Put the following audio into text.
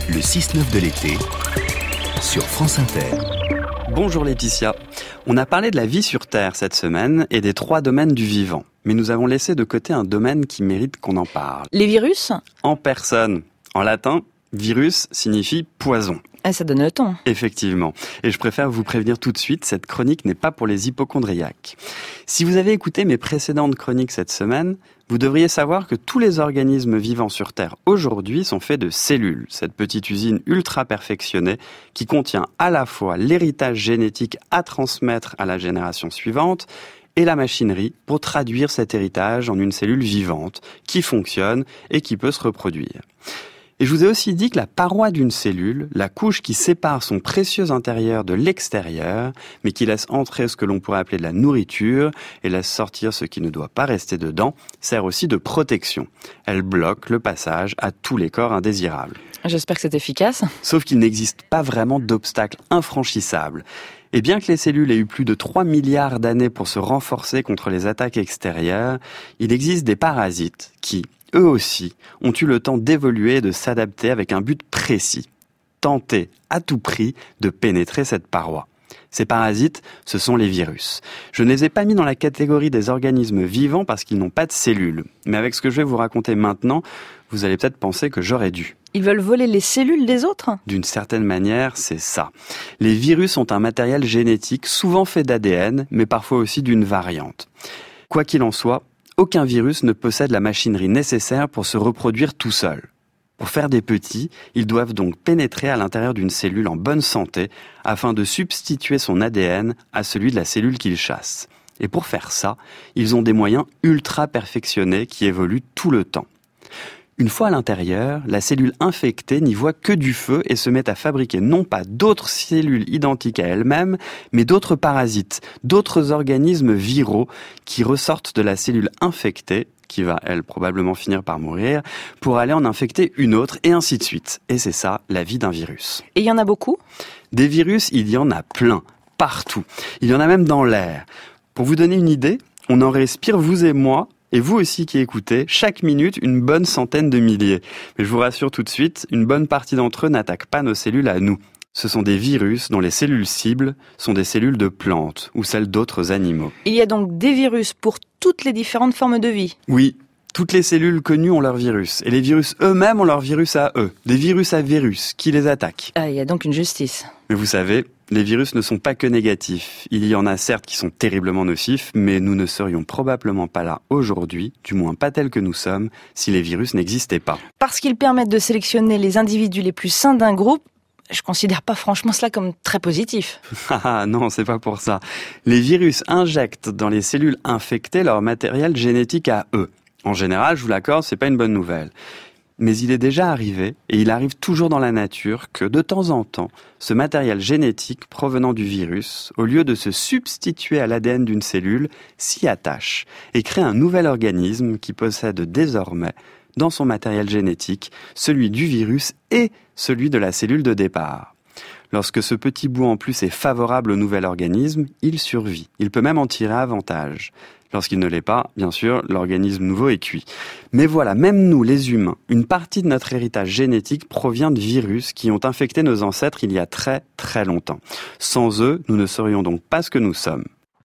Le 6-9 de l'été sur France Inter. Bonjour Laetitia. On a parlé de la vie sur Terre cette semaine et des 3 domaines du vivant. Mais nous avons laissé de côté un domaine qui mérite qu'on en parle. Les virus ? En personne. En latin, virus signifie poison. Ça donne le ton. Effectivement. Et je préfère vous prévenir tout de suite, cette chronique n'est pas pour les hypocondriaques. Si vous avez écouté mes précédentes chroniques cette semaine, vous devriez savoir que tous les organismes vivants sur Terre aujourd'hui sont faits de cellules, cette petite usine ultra perfectionnée qui contient à la fois l'héritage génétique à transmettre à la génération suivante et la machinerie pour traduire cet héritage en une cellule vivante qui fonctionne et qui peut se reproduire. Et je vous ai aussi dit que la paroi d'une cellule, la couche qui sépare son précieux intérieur de l'extérieur, mais qui laisse entrer ce que l'on pourrait appeler de la nourriture et laisse sortir ce qui ne doit pas rester dedans, sert aussi de protection. Elle bloque le passage à tous les corps indésirables. J'espère que c'est efficace. Sauf qu'il n'existe pas vraiment d'obstacle infranchissable. Et bien que les cellules aient eu plus de 3 milliards d'années pour se renforcer contre les attaques extérieures, il existe des parasites qui, eux aussi, ont eu le temps d'évoluer et de s'adapter avec un but précis. Tenter, à tout prix, de pénétrer cette paroi. Ces parasites, ce sont les virus. Je ne les ai pas mis dans la catégorie des organismes vivants parce qu'ils n'ont pas de cellules. Mais avec ce que je vais vous raconter maintenant, vous allez peut-être penser que j'aurais dû. Ils veulent voler les cellules des autres ? D'une certaine manière, c'est ça. Les virus ont un matériel génétique souvent fait d'ADN, mais parfois aussi d'une variante. Quoi qu'il en soit, aucun virus ne possède la machinerie nécessaire pour se reproduire tout seul. Pour faire des petits, ils doivent donc pénétrer à l'intérieur d'une cellule en bonne santé afin de substituer son ADN à celui de la cellule qu'ils chassent. Et pour faire ça, ils ont des moyens ultra perfectionnés qui évoluent tout le temps. Une fois à l'intérieur, la cellule infectée n'y voit que du feu et se met à fabriquer non pas d'autres cellules identiques à elle-même, mais d'autres parasites, d'autres organismes viraux qui ressortent de la cellule infectée, qui va, elle, probablement finir par mourir, pour aller en infecter une autre, et ainsi de suite. Et c'est ça, la vie d'un virus. Et il y en a beaucoup ? Des virus, il y en a plein, partout. Il y en a même dans l'air. Pour vous donner une idée, on en respire, vous et moi, et vous aussi qui écoutez, chaque minute, une bonne centaine de milliers. Mais je vous rassure tout de suite, une bonne partie d'entre eux n'attaquent pas nos cellules à nous. Ce sont des virus dont les cellules cibles sont des cellules de plantes ou celles d'autres animaux. Il y a donc des virus pour toutes les différentes formes de vie ? Oui, toutes les cellules connues ont leur virus. Et les virus eux-mêmes ont leur virus à eux. Des virus à virus qui les attaquent. Ah, il y a donc une justice. Mais vous savez, les virus ne sont pas que négatifs. Il y en a certes qui sont terriblement nocifs, mais nous ne serions probablement pas là aujourd'hui, du moins pas tels que nous sommes, si les virus n'existaient pas. Parce qu'ils permettent de sélectionner les individus les plus sains d'un groupe, je considère pas franchement cela comme très positif. Ah non, c'est pas pour ça. Les virus injectent dans les cellules infectées leur matériel génétique à eux. En général, je vous l'accorde, c'est pas une bonne nouvelle. Mais il est déjà arrivé, et il arrive toujours dans la nature, que de temps en temps, ce matériel génétique provenant du virus, au lieu de se substituer à l'ADN d'une cellule, s'y attache et crée un nouvel organisme qui possède désormais, dans son matériel génétique, celui du virus et celui de la cellule de départ. Lorsque ce petit bout en plus est favorable au nouvel organisme, il survit. Il peut même en tirer avantage. Lorsqu'il ne l'est pas, bien sûr, l'organisme nouveau est cuit. Mais voilà, même nous, les humains, une partie de notre héritage génétique provient de virus qui ont infecté nos ancêtres il y a très très longtemps. Sans eux, nous ne serions donc pas ce que nous sommes.